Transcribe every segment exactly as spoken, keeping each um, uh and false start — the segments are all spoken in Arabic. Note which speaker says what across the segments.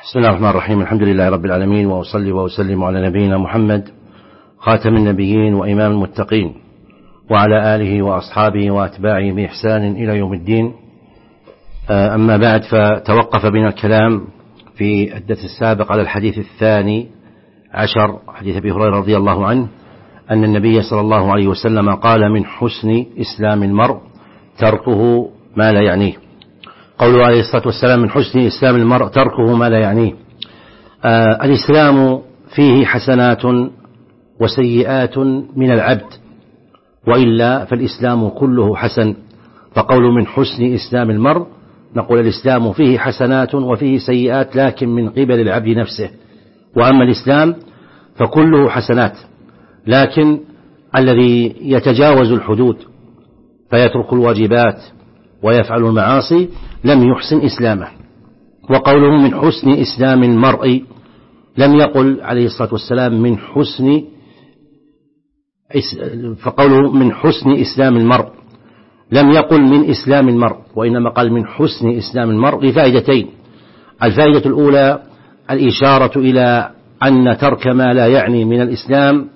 Speaker 1: بسم الله الرحمن الرحيم. الحمد لله رب العالمين، وأصلي وأسلم على نبينا محمد خاتم النبيين وإمام المتقين، وعلى آله وأصحابه وأتباعه بإحسان إلى يوم الدين. أما بعد، فتوقف بنا الكلام في الدرس السابق على الحديث الثاني عشر، حديث أبي هريرة رضي الله عنه أن النبي صلى الله عليه وسلم قال: من حسن إسلام المرء تركه ما لا يعنيه. قوله عليه الصلاة والسلام: من حسن إسلام المرء تركه ما لا يعنيه. آه الإسلام فيه حسنات وسيئات من العبد، وإلا فالإسلام كله حسن. فقول من حسن إسلام المرء، نقول الإسلام فيه حسنات وفيه سيئات، لكن من قبل العبد نفسه. وأما الإسلام فكله حسنات، لكن الذي يتجاوز الحدود فيترك الواجبات ويفعل المعاصي لم يحسن إسلامه. وقوله من حسن إسلام المرء، لم يقل عليه الصلاة والسلام من حسن، فقوله من حسن إسلام المرء لم يقل من إسلام المرء، وإنما قال من حسن إسلام المرء لفائدتين. الفائدة الأولى الإشارة إلى أن ترك ما لا يعني من الإسلام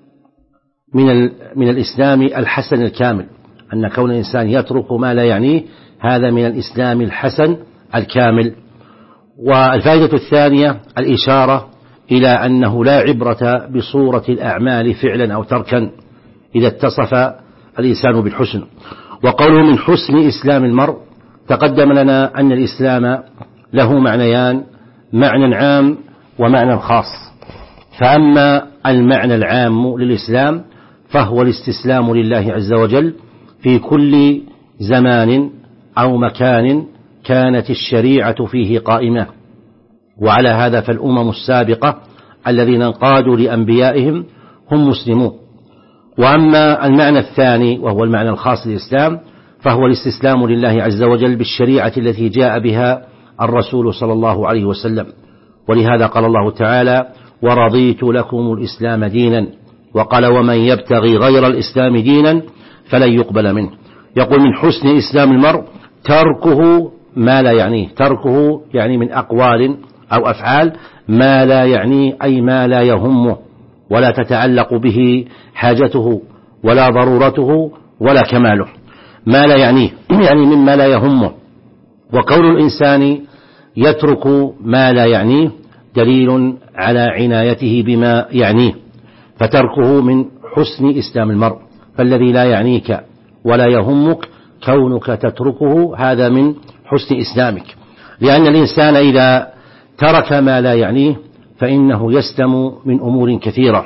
Speaker 1: من من الإسلام الحسن الكامل، أن كون الإنسان يترك ما لا يعنيه هذا من الإسلام الحسن الكامل. والفائدة الثانية الإشارة إلى أنه لا عبرة بصورة الأعمال فعلا أو تركا إذا اتصف الإنسان بالحسن. وقوله من حسن إسلام المرء، تقدم لنا أن الإسلام له معنيان: معنى عام ومعنى خاص. فأما المعنى العام للإسلام فهو الاستسلام لله عز وجل في كل زمان أو مكان كانت الشريعة فيه قائمة. وعلى هذا فالأمم السابقة الذين انقادوا لأنبيائهم هم مسلمون. وأما المعنى الثاني وهو المعنى الخاص للإسلام فهو الاستسلام لله عز وجل بالشريعة التي جاء بها الرسول صلى الله عليه وسلم. ولهذا قال الله تعالى: ورضيت لكم الإسلام دينا. وقال: ومن يبتغي غير الإسلام دينا فلن يقبل منه. يقول من حسن إسلام المرء تركه ما لا يعنيه. تركه يعني من أقوال أو أفعال ما لا يعنيه، أي ما لا يهمه ولا تتعلق به حاجته ولا ضرورته ولا كماله. ما لا يعنيه يعني مما لا يهمه. وكون الإنسان يترك ما لا يعنيه دليل على عنايته بما يعنيه، فتركه من حسن إسلام المرء. فالذي لا يعنيك ولا يهمك كونك تتركه هذا من حسن إسلامك، لأن الإنسان إذا ترك ما لا يعنيه فإنه يسلم من أمور كثيرة،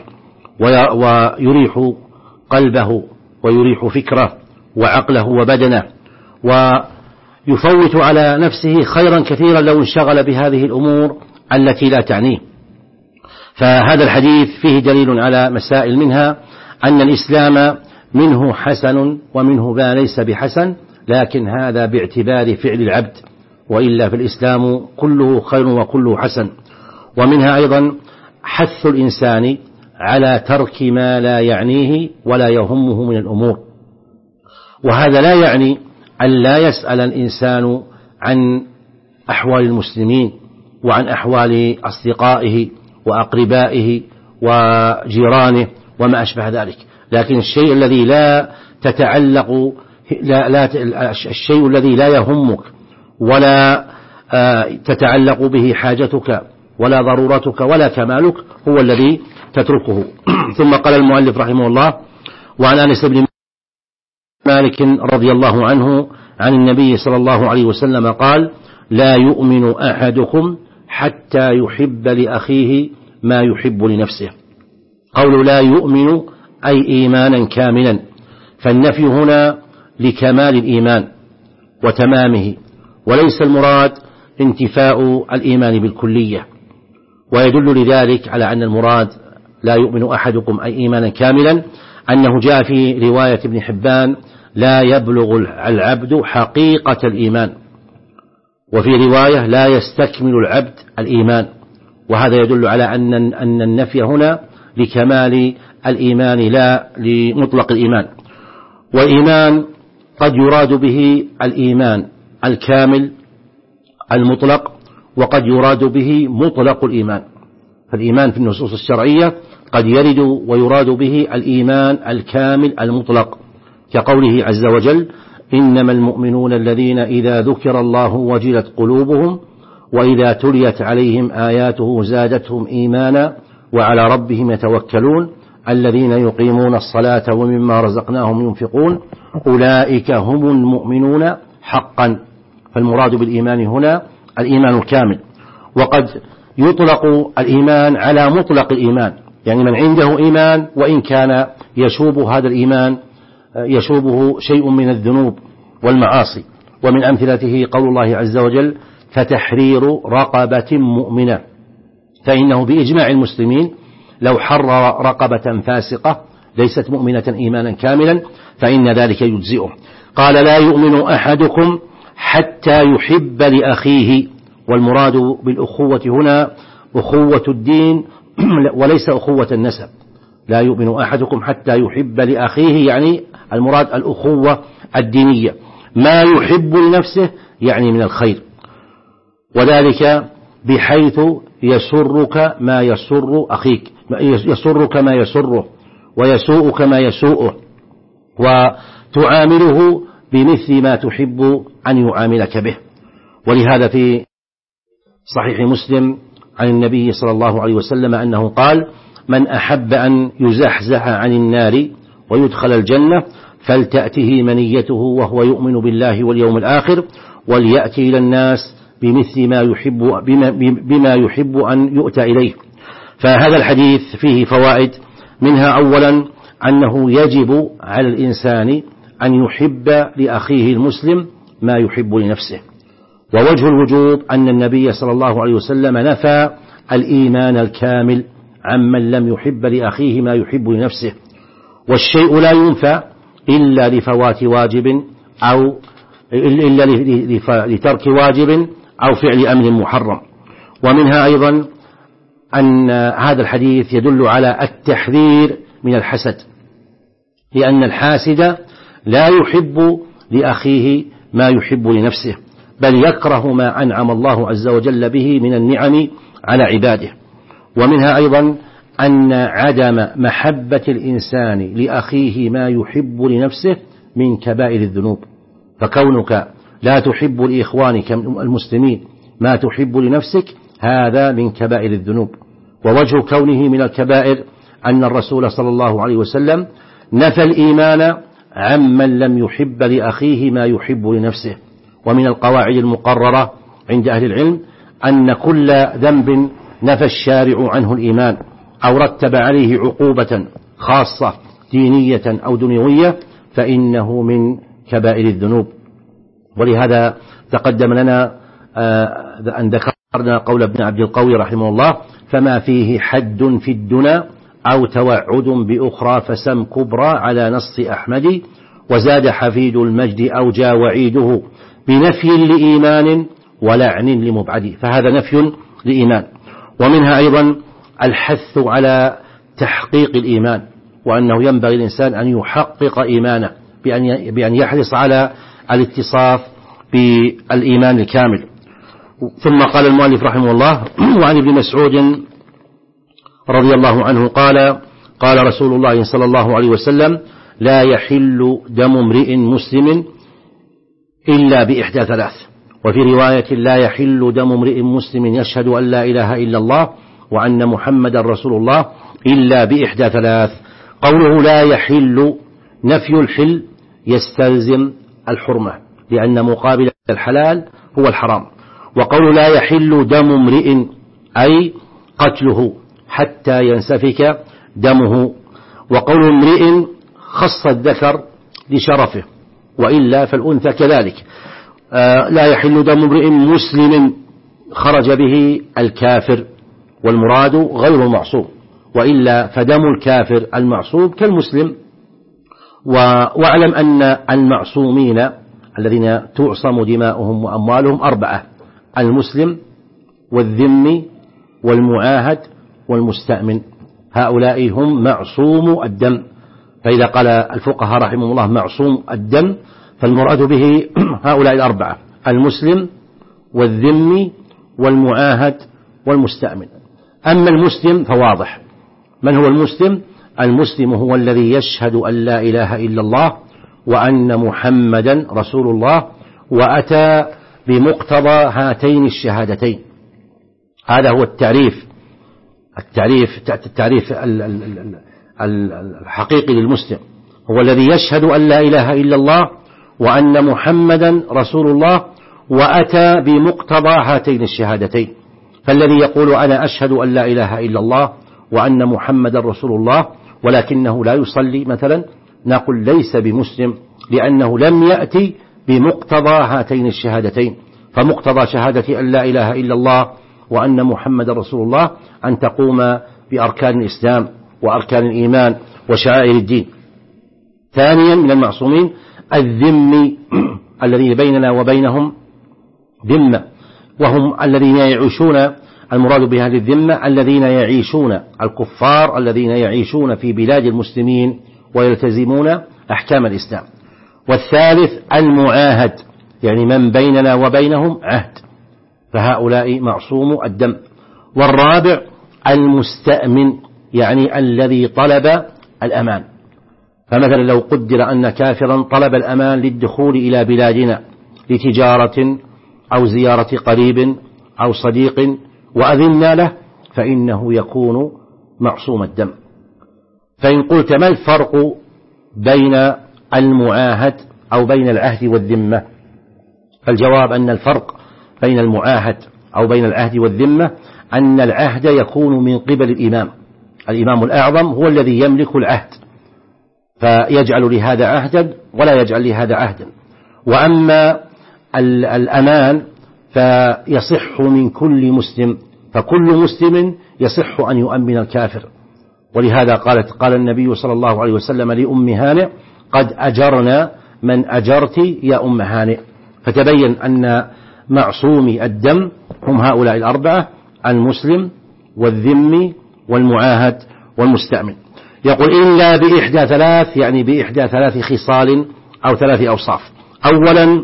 Speaker 1: ويريح قلبه ويريح فكره وعقله وبدنه، ويفوت على نفسه خيرا كثيرا لو انشغل بهذه الأمور التي لا تعنيه. فهذا الحديث فيه دليل على مسائل، منها أن الإسلام منه حسن ومنه ما ليس بحسن، لكن هذا باعتبار فعل العبد، وإلا في الإسلام كله خير وكله حسن. ومنها أيضا حث الإنسان على ترك ما لا يعنيه ولا يهمه من الأمور. وهذا لا يعني أن لا يسأل الإنسان عن أحوال المسلمين وعن أحوال أصدقائه وأقربائه وجيرانه وما أشبه ذلك، لكن الشيء الذي لا تتعلق لا لا الشيء الذي لا يهمك ولا تتعلق به حاجتك ولا ضرورتك ولا كمالك هو الذي تتركه. ثم قال المؤلف رحمه الله: وعن أنس بن مالك رضي الله عنه عن النبي صلى الله عليه وسلم قال: لا يؤمن أحدكم حتى يحب لأخيه ما يحب لنفسه. قول لا يؤمن أي إيمانا كاملا، فالنفي هنا لكمال الإيمان وتمامه، وليس المراد انتفاء الإيمان بالكلية. ويدل لذلك على أن المراد لا يؤمن أحدكم أي إيمانا كاملا أنه جاء في رواية ابن حبان: لا يبلغ العبد حقيقة الإيمان، وفي رواية: لا يستكمل العبد الإيمان. وهذا يدل على أن أن النفي هنا لكمال الإيمان لا لمطلق الإيمان. والإيمان قد يراد به الإيمان الكامل المطلق، وقد يراد به مطلق الإيمان. فالإيمان في النصوص الشرعية قد يرد ويراد به الإيمان الكامل المطلق، كقوله عز وجل: إنما المؤمنون الذين إذا ذكر الله وجلت قلوبهم وإذا تليت عليهم آياته زادتهم إيمانا وعلى ربهم يتوكلون الذين يقيمون الصلاة ومما رزقناهم ينفقون أولئك هم المؤمنون حقا. فالمراد بالإيمان هنا الإيمان الكامل. وقد يطلق الإيمان على مطلق الإيمان، يعني من عنده إيمان وإن كان يشوب هذا الإيمان يشوبه شيء من الذنوب والمعاصي. ومن أمثلته قول الله عز وجل: فتحرير رقبة مؤمنة، فإنه بإجماع المسلمين لو حرر رقبة فاسقة ليست مؤمنة إيمانا كاملا فإن ذلك يجزئه. قال: لا يؤمن أحدكم حتى يحب لأخيه. والمراد بالأخوة هنا أخوة الدين وليس أخوة النسب. لا يؤمن أحدكم حتى يحب لأخيه، يعني المراد الأخوة الدينية، ما يحب لنفسه يعني من الخير، وذلك بحيث يسرك ما يسر أخيك، يسرك ما يسره ويسوءك ما يسوءه، وتعامله بمثل ما تحب أن يعاملك به. ولهذا في صحيح مسلم عن النبي صلى الله عليه وسلم أنه قال: من أحب أن يزحزح عن النار ويدخل الجنة فلتأته منيته وهو يؤمن بالله واليوم الآخر وليأتي إلى الناس بمثل ما يحب بما, بما يحب أن يؤتى إليه. فهذا الحديث فيه فوائد، منها أولا أنه يجب على الإنسان أن يحب لأخيه المسلم ما يحب لنفسه. ووجه الوجوب أن النبي صلى الله عليه وسلم نفى الإيمان الكامل عمن لم يحب لأخيه ما يحب لنفسه، والشيء لا ينفى إلا لفوات واجب أو إلا لترك واجب أو فعل أمر محرم. ومنها أيضا أن هذا الحديث يدل على التحذير من الحسد، لأن الحاسد لا يحب لأخيه ما يحب لنفسه، بل يكره ما أنعم الله عز وجل به من النعم على عباده. ومنها أيضا أن عدم محبة الإنسان لأخيه ما يحب لنفسه من كبائر الذنوب، فكونك لا تحب لإخوانك المسلمين ما تحب لنفسك هذا من كبائر الذنوب. ووجه كونه من الكبائر أن الرسول صلى الله عليه وسلم نفى الإيمان عمن لم يحب لأخيه ما يحب لنفسه. ومن القواعد المقررة عند أهل العلم أن كل ذنب نفى الشارع عنه الإيمان أو رتب عليه عقوبة خاصة دينية أو دنيوية فإنه من كبائر الذنوب. ولهذا تقدم لنا أن ذكرنا قول ابن عبد القوي رحمه الله: فما فيه حد في الدنا أو توعد بأخرى فسم كبرى على نص أحمد، وزاد حفيد المجد أو جاء وعيده بنفي لإيمان ولعن لمبعد. فهذا نفي لإيمان. ومنها أيضا الحث على تحقيق الإيمان، وأنه ينبغي الإنسان أن يحقق إيمانه بأن يحرص على الاتصاف بالإيمان الكامل. ثم قال المؤلف رحمه الله: وعن ابن مسعود رضي الله عنه قال: قال رسول الله صلى الله عليه وسلم: لا يحل دم امرئ مسلم إلا بإحدى ثلاث. وفي رواية: لا يحل دم امرئ مسلم يشهد أن لا إله إلا الله وأن محمد رسول الله إلا بإحدى ثلاث. قوله لا يحل نفي الحل يستلزم الحرمة، لأن مقابل الحلال هو الحرام. وقول لا يحل دم امرئ أي قتله حتى ينسفك دمه. وقول امرئ خص الذكر لشرفه، وإلا فالأنثى كذلك. آه لا يحل دم امرئ مسلم خرج به الكافر، والمراد غير المعصوم، وإلا فدم الكافر المعصوم كالمسلم. واعلم أن المعصومين الذين تعصم دماؤهم وأموالهم أربعة: المسلم والذمي والمعاهد والمستأمن، هؤلاء هم معصوم الدم. فإذا قال الفقهاء رحمهم الله معصوم الدم فالمراد به هؤلاء الأربعة: المسلم والذمي والمعاهد والمستأمن. أما المسلم فواضح. من هو المسلم؟ المسلم هو الذي يشهد أن لا إله إلا الله وأن محمدا رسول الله وأتى بمقتضى هاتين الشهادتين. هذا هو التعريف التعريف التعريف الحقيقي للمسلم، هو الذي يشهد أن لا إله إلا الله وأن محمدا رسول الله وأتى بمقتضى هاتين الشهادتين. فالذي يقول أنا أشهد أن لا إله إلا الله وأن محمدا رسول الله ولكنه لا يصلي مثلا، نقول ليس بمسلم، لأنه لم يأتي بمقتضى هاتين الشهادتين. فمقتضى شهادة أن لا إله إلا الله وأن محمد رسول الله أن تقوم بأركان الإسلام وأركان الإيمان وشعائر الدين. ثانيا من المعصومين الذمي الذين بيننا وبينهم ذمة، وهم الذين يعيشون، المراد بهذه الذمة الذين يعيشون، الكفار الذين يعيشون في بلاد المسلمين ويلتزمون أحكام الإسلام. والثالث المعاهد، يعني من بيننا وبينهم عهد، فهؤلاء معصوم الدم. والرابع المستأمن، يعني الذي طلب الأمان. فمثلا لو قدر أن كافرا طلب الأمان للدخول إلى بلادنا لتجارة أو زيارة قريب أو صديق وأذنا له، فإنه يكون معصوم الدم. فإن قلت ما الفرق بين المعاهد أو بين العهد والذمة؟ فالجواب أن الفرق بين المعاهد أو بين العهد والذمة أن العهد يكون من قبل الإمام، الإمام الأعظم هو الذي يملك العهد فيجعل لهذا عهدا ولا يجعل لهذا عهدا. وأما الأمان فيصح من كل مسلم، فكل مسلم يصح أن يؤمن الكافر. ولهذا قالت قال النبي صلى الله عليه وسلم لأم هانئ قد أجرنا من أجرت يا أم هانئ. فتبين أن معصومي الدم هم هؤلاء الأربعة: المسلم والذمي والمعاهد والمستأمن. يقول إلا بإحدى ثلاث، يعني بإحدى ثلاث خصال أو ثلاث أوصاف. أولا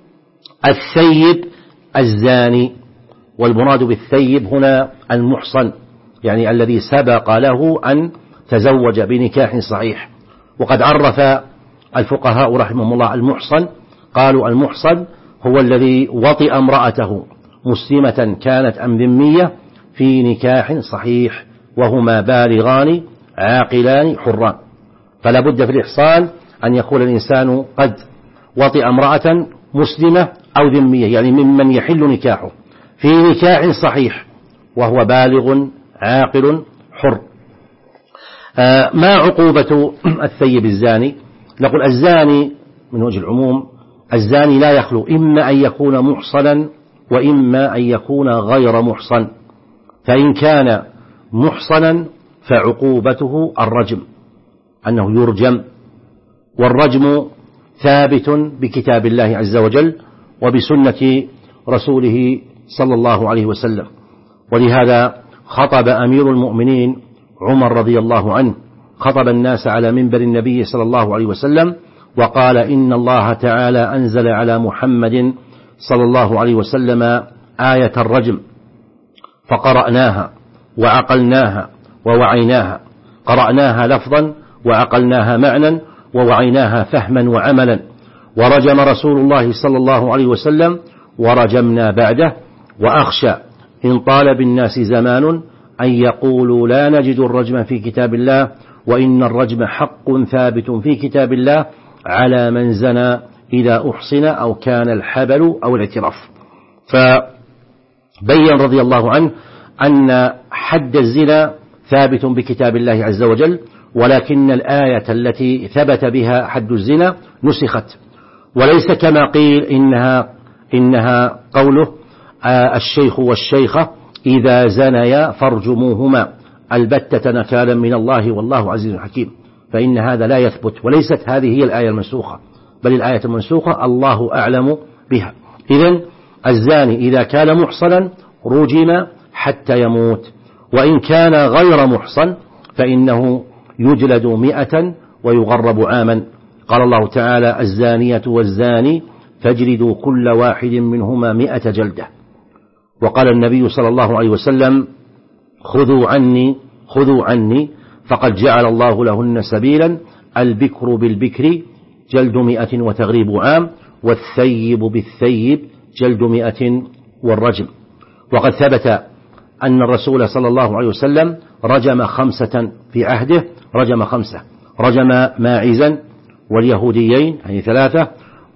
Speaker 1: الثيب الزاني، والمراد بالثيب هنا المحصن، يعني الذي سبق له أن تزوج بنكاح صحيح. وقد عرف الفقهاء رحمهم الله المحصن، قالوا المحصن هو الذي وطئ امرأته مسلمة كانت أم ذمية في نكاح صحيح وهما بالغان عاقلان حران. فلا بد في الإحصان أن يكون الإنسان قد وطئ امرأة مسلمة أو ذمية، يعني ممن يحل نكاحه في نكاح صحيح وهو بالغ عاقل حر. آه ما عقوبة الثيب الزاني؟ نقول الزاني من وجه العموم الزاني لا يخلو إما أن يكون محصنا وإما أن يكون غير محصن. فإن كان محصنا فعقوبته الرجم، أنه يرجم. والرجم ثابت بكتاب الله عز وجل وبسنة رسوله صلى الله عليه وسلم. ولهذا خطب أمير المؤمنين عمر رضي الله عنه خطب الناس على منبر النبي صلى الله عليه وسلم وقال إن الله تعالى أنزل على محمد صلى الله عليه وسلم آية الرجم فقرأناها وعقلناها ووعيناها، قرأناها لفظا وعقلناها معنى ووعيناها فهما وعملا. ورجم رسول الله صلى الله عليه وسلم ورجمنا بعده. وأخشى إن طال بالناس زمان أن يقولوا لا نجد الرجم في كتاب الله، وإن الرجم حق ثابت في كتاب الله على من زنى إذا أحصن أو كان الحبل أو الاعتراف. فبين رضي الله عنه أن حد الزنا ثابت بكتاب الله عز وجل، ولكن الآية التي ثبت بها حد الزنا نسخت، وليس كما قيل إنها, إنها قوله آه الشيخ والشيخة إذا زنيا فارجموهما البتة نكالا من الله والله عزيز حكيم. فإن هذا لا يثبت، وليست هذه هي الآية المنسوخة، بل الآية المنسوخة الله أعلم بها. إذن الزاني إذا كان محصنا رجم حتى يموت، وإن كان غير محصن فإنه يجلد مئة ويغرب عاما. قال الله تعالى الزانية والزاني فاجلدوا كل واحد منهما مئة جلدة. وقال النبي صلى الله عليه وسلم: خذوا عني خذوا عني فقد جعل الله لهن سبيلا، البكر بالبكر جلد مئة وتغريب عام، والثيب بالثيب جلد مئة والرجم. وقد ثبت أن الرسول صلى الله عليه وسلم رجم خمسة في عهده، رجم خمسة، رجم ماعزا واليهوديين يعني ثلاثة،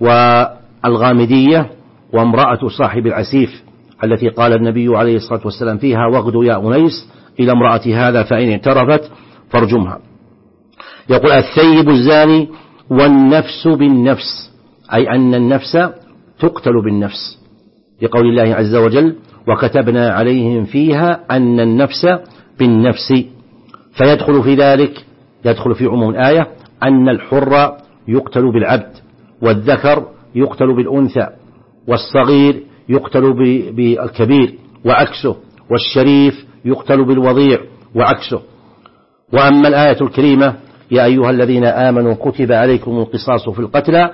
Speaker 1: والغامدية، وامرأة صاحب العسيف التي قال النبي عليه الصلاة والسلام فيها: واغدوا يا أنيس إلى امرأة هذا فإن اعترفت فارجمها. يقول: الثيب الزاني والنفس بالنفس، أي أن النفس تقتل بالنفس، لقول الله عز وجل: وكتبنا عليهم فيها أن النفس بالنفس. فيدخل في ذلك، يدخل في عموم الآية أن الحر يقتل بالعبد، والذكر يقتل بالأنثى، والصغير يقتل بالكبير وعكسه، والشريف يقتل بالوضيع وعكسه. وأما الآية الكريمة: يا أيها الذين آمنوا كتب عليكم القصاص في القتلى،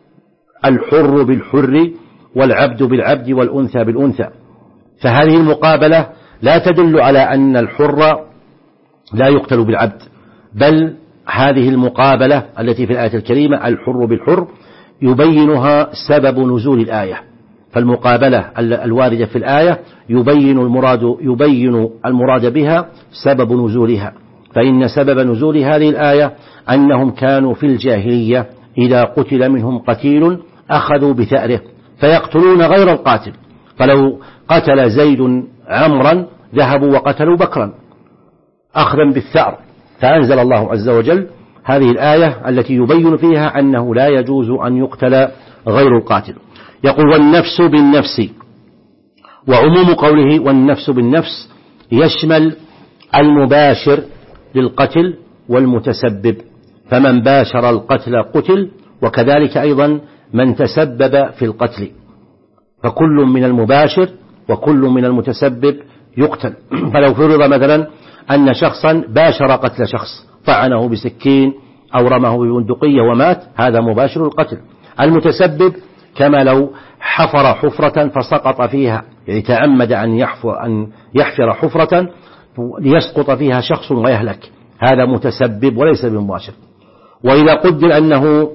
Speaker 1: الحر بالحر والعبد بالعبد والأنثى بالأنثى، فهذه المقابلة لا تدل على أن الحر لا يقتل بالعبد، بل هذه المقابلة التي في الآية الكريمة الحر بالحر يبينها سبب نزول الآية. فالمقابلة الواردة في الآية يبين المراد يبين المراد بها سبب نزولها، فإن سبب نزول هذه الآية أنهم كانوا في الجاهلية إذا قتل منهم قتيل أخذوا بثأره فيقتلون غير القاتل، فلو قتل زيد عمرا ذهبوا وقتلوا بكرا أخذا بالثأر، فأنزل الله عز وجل هذه الآية التي يبين فيها أنه لا يجوز أن يقتل غير القاتل. يقول: والنفس بالنفس. وعموم قوله والنفس بالنفس يشمل المباشر للقتل والمتسبب، فمن باشر القتل قتل، وكذلك أيضا من تسبب في القتل، فكل من المباشر وكل من المتسبب يقتل. فلو فرض مثلا أن شخصا باشر قتل شخص، طعنه بسكين أو رمه ببندقية ومات، هذا مباشر القتل. المتسبب كما لو حفر حفرة فسقط فيها، يعني تعمد أن يحفر, أن يحفر حفرة ليسقط فيها شخص ويهلك، هذا متسبب وليس بمباشر. وإذا قدر أنه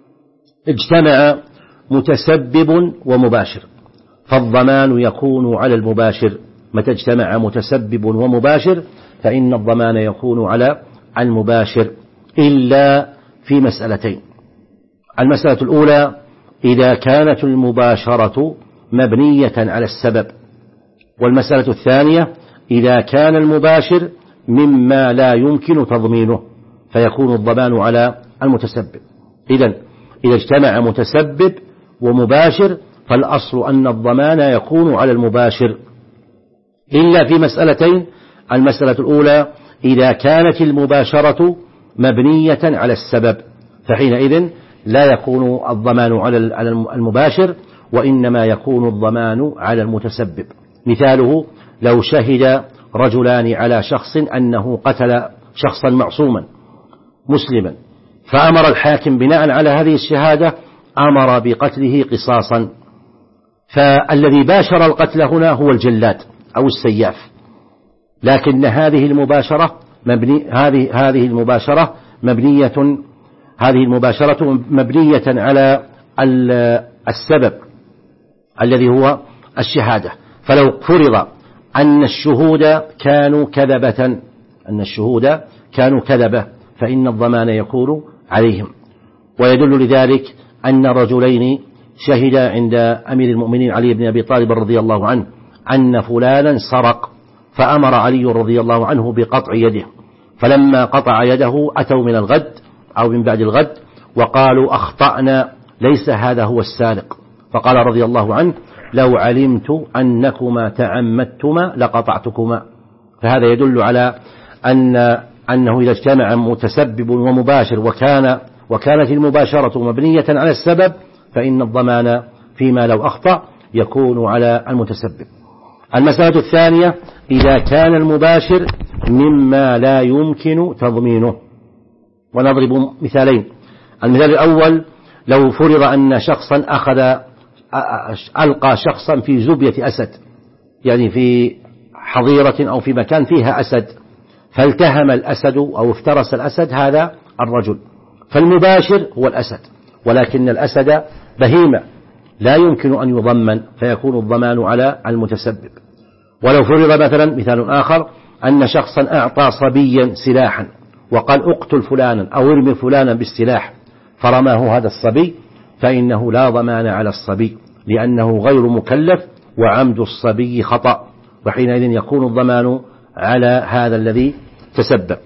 Speaker 1: اجتمع متسبب ومباشر فالضمان يكون على المباشر. متى اجتمع متسبب ومباشر فإن الضمان يكون على المباشر، إلا في مسألتين: المسألة الأولى إذا كانت المباشرة مبنية على السبب، والمسألة الثانية إذا كان المباشر مما لا يمكن تضمينه فيكون الضمان على المتسبب. إذن إذا اجتمع متسبب ومباشر فالأصل أن الضمان يكون على المباشر، إلا في مسألتين: المسألة الأولى إذا كانت المباشرة مبنية على السبب فحينئذ لا يكون الضمان على المباشر، وإنما يكون الضمان على المتسبب. مثاله: لو شهد رجلان على شخص أنه قتل شخصا معصوما مسلما، فأمر الحاكم بناء على هذه الشهادة أمر بقتله قصاصا، فالذي باشر القتل هنا هو الجلاد أو السياف، لكن هذه المباشرة مبني هذه هذه المباشرة مبنية هذه المباشرة مبنية على السبب الذي هو الشهادة. فلو فرض أن الشهود كانوا كذبة أن الشهود كانوا كذبة فإن الضمان يكون عليهم. ويدل لذلك أن رجلين شهدا عند أمير المؤمنين علي بن أبي طالب رضي الله عنه أن فلانا سرق، فأمر علي رضي الله عنه بقطع يده، فلما قطع يده أتوا من الغد أو من بعد الغد وقالوا: أخطأنا، ليس هذا هو السارق. فقال رضي الله عنه: لو علمت أنكما تعمدتما لقطعتكما. فهذا يدل على أن أنه إذا اجتمع متسبب ومباشر وكان وكانت المباشرة مبنية على السبب فإن الضمان فيما لو أخطأ يكون على المتسبب. المسألة الثانية إذا كان المباشر مما لا يمكن تضمينه، ونضرب مثالين. المثال الأول: لو فرض أن شخصا أخذ ألقى شخصا في زبية أسد يعني في حظيرة أو في مكان فيها أسد، فالتهم الأسد أو افترس الأسد هذا الرجل، فالمباشر هو الأسد، ولكن الأسد بهيمة لا يمكن أن يضمن، فيكون الضمان على المتسبب. ولو فرض مثلا مثال آخر أن شخصا أعطى صبيا سلاحا وقال اقتل فلانا أو ارمي فلانا بالسلاح، فرماه هذا الصبي، فإنه لا ضمان على الصبي لأنه غير مكلف وعمد الصبي خطأ، وحينئذ يكون الضمان على هذا الذي تسبب.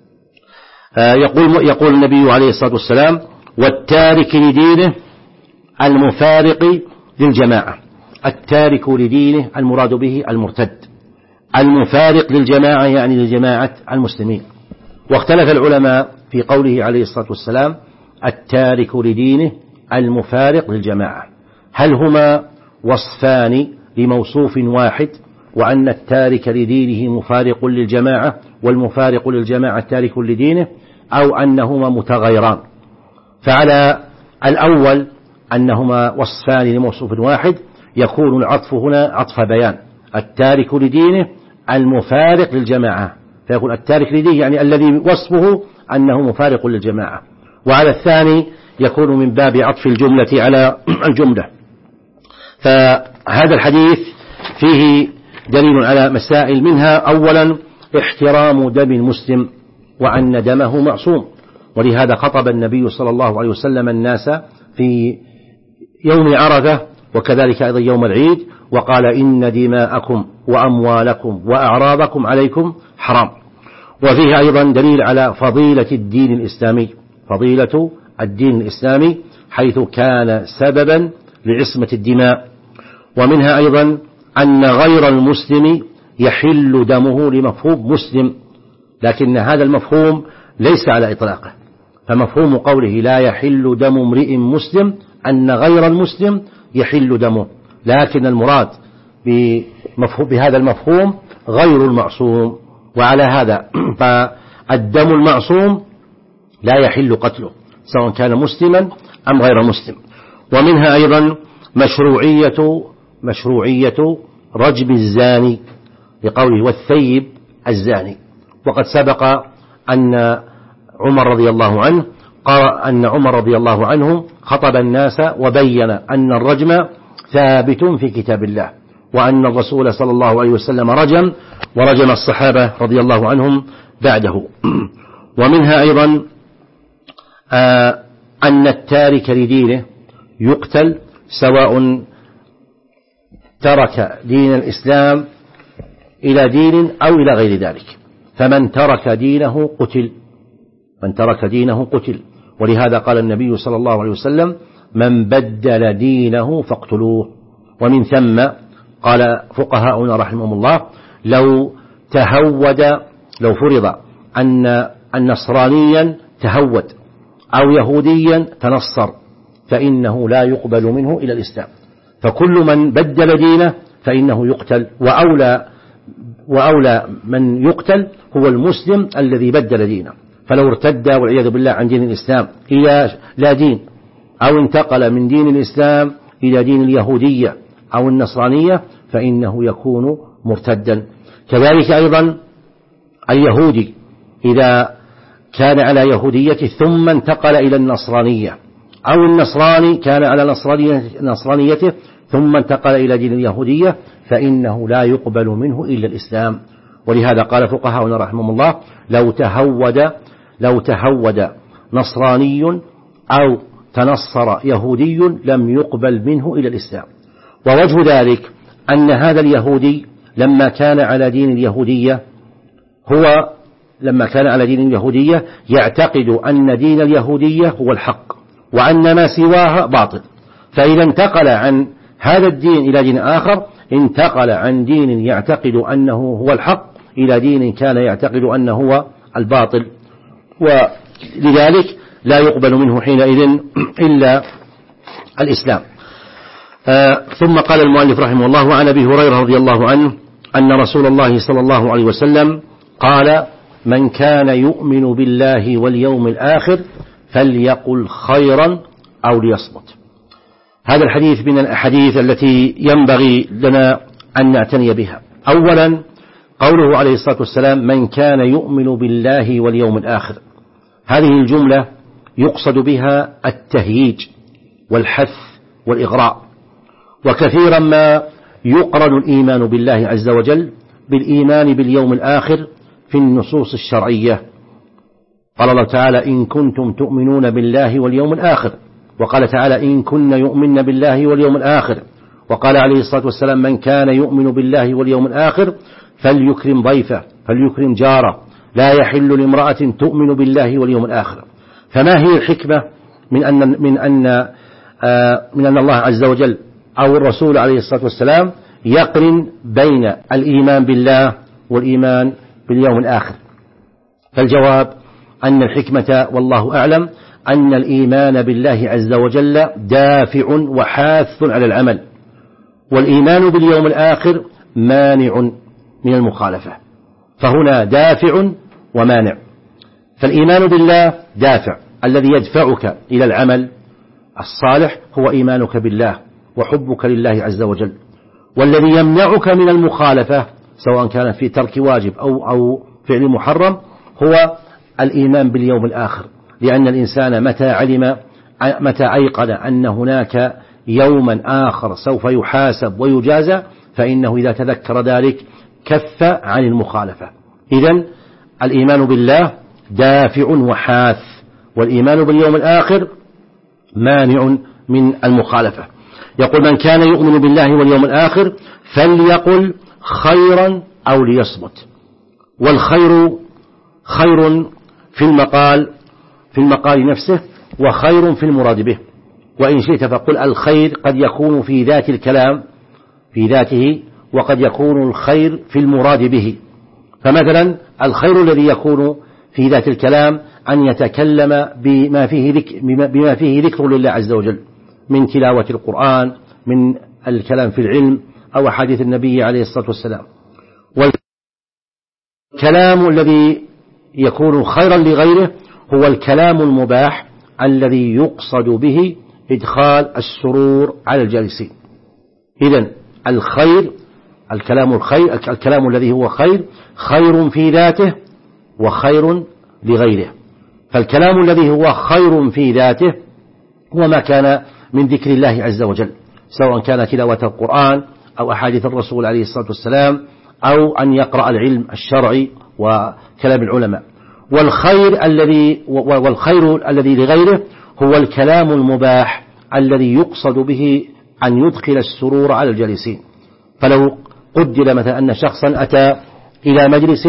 Speaker 1: يقول, يقول النبي عليه الصلاة والسلام والتارك لدينه المفارق للجماعة. التارك لدينه المراد به المرتد، المفارق للجماعة يعني لجماعة المسلمين. واختلف العلماء في قوله عليه الصلاة والسلام التارك لدينه المفارق للجماعة، هل هما وصفان لموصوف واحد، وأن التارك لدينه مفارق للجماعة والمفارق للجماعة تارك لدينه، أو أنهما متغيران؟ فعلى الأول أنهما وصفان لموصوف واحد يكون العطف هنا عطف بيان، التارك لدينه المفارق للجماعة، فيكون التارك لدينه يعني الذي وصفه أنه مفارق للجماعة. وعلى الثاني يكون من باب عطف الجملة على الجملة. فهذا الحديث فيه دليل على مسائل، منها أولا احترام دم المسلم وأن دمه معصوم، ولهذا خطب النبي صلى الله عليه وسلم الناس في يوم عرفة وكذلك أيضا يوم العيد، وقال إن دماءكم وأموالكم وأعراضكم عليكم حرام. وفيه أيضا دليل على فضيلة الدين الإسلامي، فضيلة الدين الإسلامي حيث كان سببا لعصمة الدماء. ومنها أيضا أن غير المسلم يحل دمه لمفهوم مسلم، لكن هذا المفهوم ليس على إطلاقه، فمفهوم قوله لا يحل دم امرئ مسلم أن غير المسلم يحل دمه، لكن المراد بهذا المفهوم غير المعصوم. وعلى هذا فالدم المعصوم لا يحل قتله سواء كان مسلما أم غير مسلم. ومنها أيضا مشروعية مشروعية رجم الزاني لقوله والثيب الزاني. وقد سبق أن عمر رضي الله عنه قال أن عمر رضي الله عنه خطب الناس وبين أن الرجم ثابت في كتاب الله، وأن الرسول صلى الله عليه وسلم رجم ورجم الصحابة رضي الله عنهم بعده. ومنها أيضا آه أن التارك لدينه يقتل سواء ترك دين الإسلام إلى دين أو إلى غير ذلك، فمن ترك دينه قتل، من ترك دينه قتل. ولهذا قال النبي صلى الله عليه وسلم من بدل دينه فاقتلوه. ومن ثم قال فقهاؤنا رحمهم الله لو تهود لو فرض أن النصرانيا تهود أو يهوديا تنصر فإنه لا يقبل منه إلى الإسلام، فكل من بدل دينه فإنه يقتل، وأولى وأولى من يقتل هو المسلم الذي بدل دينه. فلو ارتد والعياذ بالله عن دين الإسلام إلى لا دين، أو انتقل من دين الإسلام إلى دين اليهودية أو النصرانية فإنه يكون مرتدا. كذلك أيضا اليهودي إذا كان على يهوديته ثم انتقل إلى النصرانية، أو النصراني كان على نصرانيته ثم انتقل إلى دين اليهودية فإنه لا يقبل منه إلا الإسلام. ولهذا قال فقهاؤنا رحمهم الله لو تهود لو تهود نصراني أو تنصر يهودي لم يقبل منه إلى الإسلام. ووجه ذلك أن هذا اليهودي لما كان على دين اليهودية هو لما كان على دين اليهودية يعتقد أن دين اليهودية هو الحق وأن ما سواها باطل، فإذا انتقل عن هذا الدين إلى دين آخر انتقل عن دين يعتقد أنه هو الحق إلى دين كان يعتقد أنه هو الباطل، ولذلك لا يقبل منه حينئذ إلا الإسلام. آه ثم قال المؤلف رحمه الله عن أبي هريرة رضي الله عنه أن رسول الله صلى الله عليه وسلم قال من كان يؤمن بالله واليوم الآخر فليقل خيرا أو ليصمت. هذا الحديث من الأحاديث التي ينبغي لنا أن نعتني بها. أولا قوله عليه الصلاة والسلام: من كان يؤمن بالله واليوم الآخر. هذه الجملة يقصد بها التهييج والحث والإغراء، وكثيرا ما يقرن الإيمان بالله عز وجل بالإيمان باليوم الآخر في النصوص الشرعية. قال الله تعالى: إن كنتم تؤمنون بالله واليوم الآخر، وقال تعالى: إن كن يؤمن بالله واليوم الآخر، وقال عليه الصلاة والسلام: من كان يؤمن بالله واليوم الآخر فليكرم ضيفه فليكرم جاره، لا يحل لامرأة تؤمن بالله واليوم الآخر. فما هي الحكمة من أن من أن آه من أن الله عز وجل أو الرسول عليه الصلاة والسلام يقرن بين الإيمان بالله والإيمان باليوم الآخر؟ فالجواب أن الحكمة والله أعلم أن الإيمان بالله عز وجل دافع وحاث على العمل، والإيمان باليوم الآخر مانع من المخالفة، فهنا دافع ومانع. فالإيمان بالله دافع الذي يدفعك إلى العمل الصالح هو إيمانك بالله وحبك لله عز وجل، والذي يمنعك من المخالفة سواء كان في ترك واجب أو, أو فعل محرم هو الإيمان باليوم الآخر، لأن الإنسان متى علم متى أيقن أن هناك يوما آخر سوف يحاسب ويجازى فإنه إذا تذكر ذلك كف عن المخالفة. إذن الإيمان بالله دافع وحاث، والإيمان باليوم الآخر مانع من المخالفة. يقول: من كان يؤمن بالله واليوم الآخر فليقل خيرا أو ليصمت. والخير خير في المقال في المقال نفسه، وخير في المراد به. وإن شئت فقل الخير قد يكون في ذات الكلام في ذاته، وقد يكون الخير في المراد به. فمثلا الخير الذي يكون في ذات الكلام أن يتكلم بما فيه ذكر, بما فيه ذكر لله عز وجل من تلاوة القرآن، من الكلام في العلم، أو حديث النبي عليه الصلاة والسلام. والكلام الذي يكون خيرا لغيره هو الكلام المباح الذي يقصد به إدخال السرور على الجالسين. إذن الخير الكلام الخير الكلام الذي هو خير خير في ذاته وخير لغيره. فالكلام الذي هو خير في ذاته هو ما كان من ذكر الله عز وجل، سواء كان تلاوة القرآن أو أحاديث الرسول عليه الصلاة والسلام، أو أن يقرأ العلم الشرعي وكلام العلماء. والخير الذي والخير الذي لغيره هو الكلام المباح الذي يقصد به أن يدخل السرور على الجالسين. فلو قدر مثلا أن شخصا أتى إلى مجلس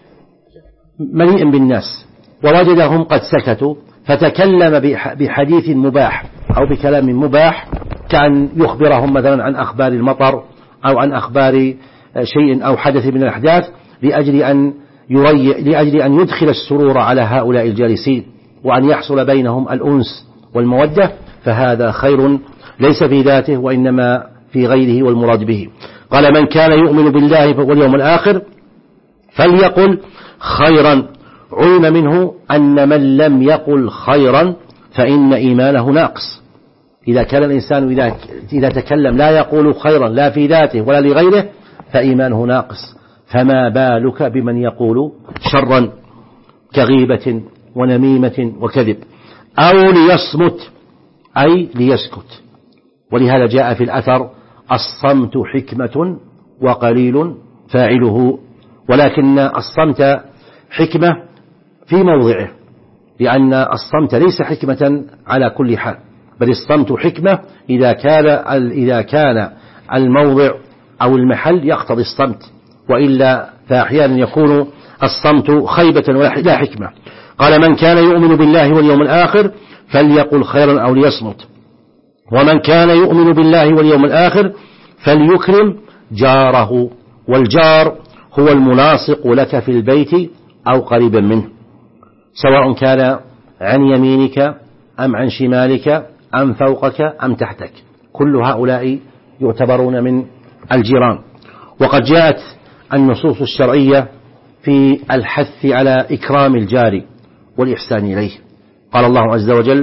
Speaker 1: مليء بالناس ووجدهم قد سكتوا، فتكلم بحديث مباح أو بكلام مباح، كأن يخبرهم مثلا عن أخبار المطر أو عن أخبار شيء أو حدث من الأحداث، لأجل أن يريع لأجل أن يدخل السرور على هؤلاء الجالسين وأن يحصل بينهم الأنس والمودة، فهذا خير ليس في ذاته وإنما في غيره والمراد به. قال: من كان يؤمن بالله واليوم الآخر فليقل خيرا. علم منه أن من لم يقل خيرا فإن إيمانه ناقص. إذا كان الإنسان إذا, إذا تكلم لا يقول خيرا لا في ذاته ولا لغيره فإيمانه ناقص، فما بالك بمن يقول شرا كغيبة ونميمة وكذب. أو ليصمت أي ليسكت. ولهذا جاء في الأثر: الصمت حكمة وقليل فاعله. ولكن الصمت حكمة في موضعه، لأن الصمت ليس حكمة على كل حال، بل الصمت حكمة إذا كان إذا كان الموضع أو المحل يقتضي الصمت، وإلا فأحيانا يكون الصمت خيبة ولا حكمة. قال: من كان يؤمن بالله واليوم الآخر فليقل خيرا أو ليصمت. ومن كان يؤمن بالله واليوم الآخر فليكرم جاره. والجار هو الملاصق لك في البيت أو قريبا منه، سواء كان عن يمينك أم عن شمالك أم فوقك أم تحتك، كل هؤلاء يعتبرون من الجيران. وقد جاءت النصوص الشرعية في الحث على إكرام الجار والإحسان إليه. قال الله عز وجل: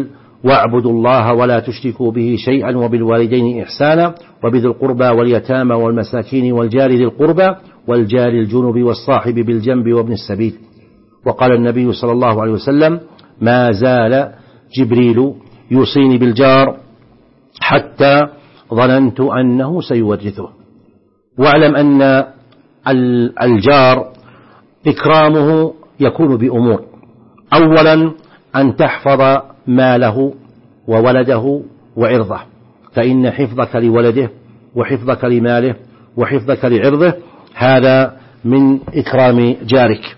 Speaker 1: واعبدوا الله ولا تشركوا به شيئا وبالوالدين إحسانا وبذي القربى واليتامى والمساكين والجار ذي القربى والجار الجنب والصاحب بالجنب وابن السبيل. وقال النبي صلى الله عليه وسلم: ما زال جبريل يوصيني بالجار حتى ظننت أنه سيورثه. واعلم أن الجار إكرامه يكون بأمور: أولا أن تحفظ ماله وولده وعرضه، فإن حفظك لولده وحفظك لماله وحفظك لعرضه هذا من إكرام جارك.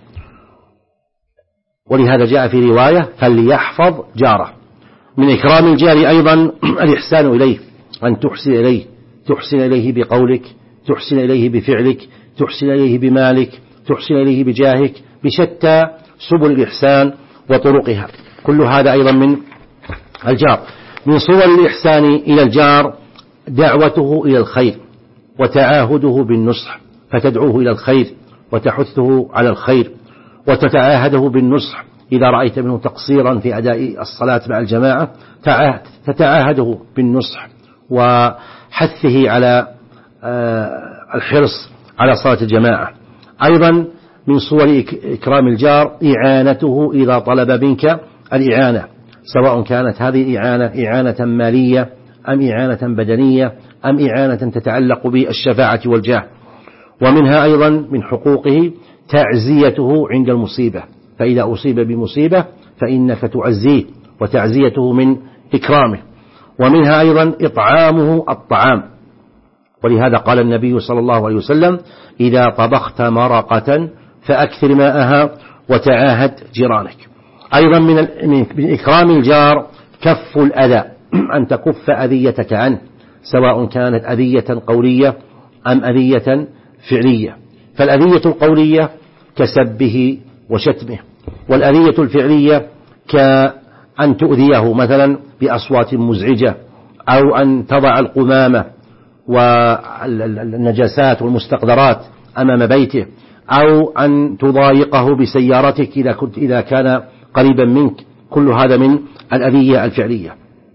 Speaker 1: ولهذا جاء في رواية: فليحفظ جاره. من إكرام الجار أيضا الإحسان إليه، أن تحسن إليه، تحسن إليه بقولك، تحسن إليه بفعلك، تحسن إليه بمالك، تحسن إليه بجاهك، بشتى سبل الإحسان وطرقها. كل هذا أيضا من الجار. من صور الإحسان إلى الجار دعوته إلى الخير وتعاهده بالنصح، فتدعوه إلى الخير وتحثه على الخير وتتعاهده بالنصح. إذا رأيت منه تقصيرا في أداء الصلاة مع الجماعة تتعاهده بالنصح وحثه على الحرص على صلاة الجماعة. أيضا من صور إكرام الجار إعانته إذا طلب منك الإعانة، سواء كانت هذه الإعانة إعانة مالية أم إعانة بدنية أم إعانة تتعلق بالشفاعة والجاه. ومنها أيضا من حقوقه تعزيته عند المصيبة، فإذا أصيب بمصيبة فإنك تعزيه، وتعزيته من إكرامه. ومنها أيضا إطعامه الطعام، ولهذا قال النبي صلى الله عليه وسلم: إذا طبخت مرقة فأكثر ماءها وتعاهد جيرانك. أيضا من إكرام الجار كف الأذى، أن تكف أذيتك عنه، سواء كانت أذية قولية أم أذية فعلية. فالأذية القولية كسبه وشتمه، والأذية الفعلية كأن تؤذيه مثلا بأصوات مزعجة، أو أن تضع القمامة والنجاسات والمستقذرات أمام بيته، أو أن تضايقه بسيارتك إذا كنت إذا كان قريبا منك. كل هذا من الأذية الفعلية.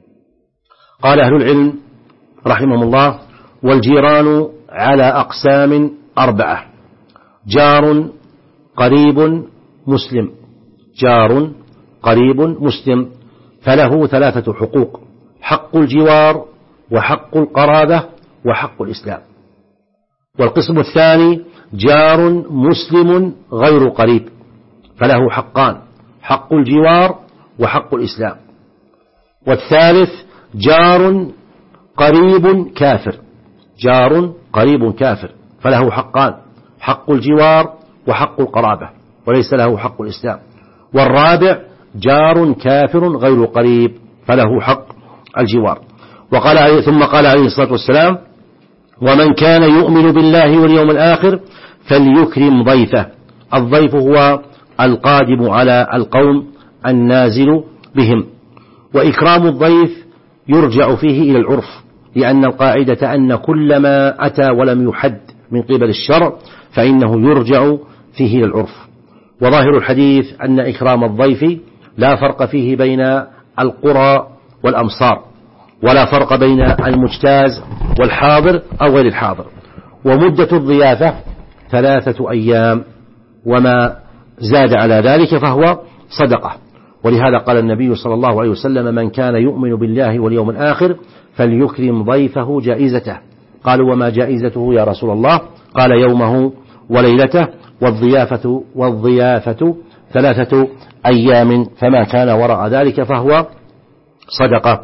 Speaker 1: قال أهل العلم رحمهم الله: والجيران على أقسام أربعة: جار قريب مسلم، جار قريب مسلم، فله ثلاثة حقوق: حق الجوار وحق القرابة وحق الإسلام. والقسم الثاني جار مسلم غير قريب، فله حقان: حق الجوار وحق الإسلام. والثالث جار قريب كافر، جار قريب كافر، فله حقان: حق الجوار وحق القرابة، وليس له حق الإسلام. والرابع جار كافر غير قريب، فله حق الجوار. وقال ثم قال عليه الصلاة والسلام: ومن كان يؤمن بالله واليوم الآخر فليكرم ضيفه. الضيف هو القادم على القوم النازل بهم. وإكرام الضيف يرجع فيه إلى العرف، لأن القاعدة أن كل ما أتى ولم يحد من قبل الشرع فإنه يرجع فيه إلى العرف. وظاهر الحديث أن إكرام الضيف لا فرق فيه بين القرى والأمصار، ولا فرق بين المجتاز والحاضر أو غير الحاضر. ومدة الضيافة ثلاثة أيام، وما زاد على ذلك فهو صدقة. ولهذا قال النبي صلى الله عليه وسلم: من كان يؤمن بالله واليوم الآخر فليكرم ضيفه جائزته. قالوا: وما جائزته يا رسول الله؟ قال: يومه وليلته، والضيافة والضيافة ثلاثة أيام، فما كان وراء ذلك فهو صدقة.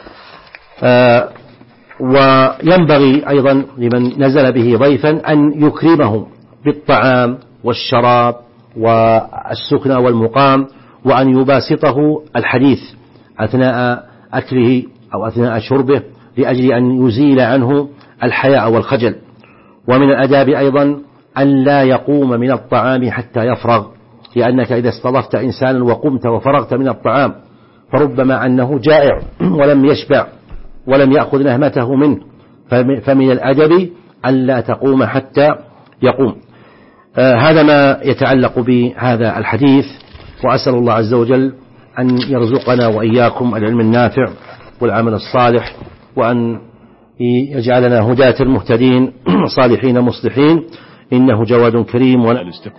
Speaker 1: آه وينبغي أيضا لمن نزل به ضيفا أن يكرمه بالطعام والشراب والسكنى والمقام، وأن يباسطه الحديث أثناء أكله أو أثناء شربه، لأجل أن يزيل عنه الحياء والخجل. ومن الأداب أيضا أن لا يقوم من الطعام حتى يفرغ، لأنك إذا استضفت إنسانا وقمت وفرغت من الطعام فربما أنه جائع ولم يشبع ولم يأخذ نهمته منه، فمن الأدب أن لا تقوم حتى يقوم. آه هذا ما يتعلق بهذا الحديث، وأسأل الله عز وجل أن يرزقنا وإياكم العلم النافع والعمل الصالح، وأن يجعلنا هداة مهتدين صالحين مصلحين، إنه جواد كريم.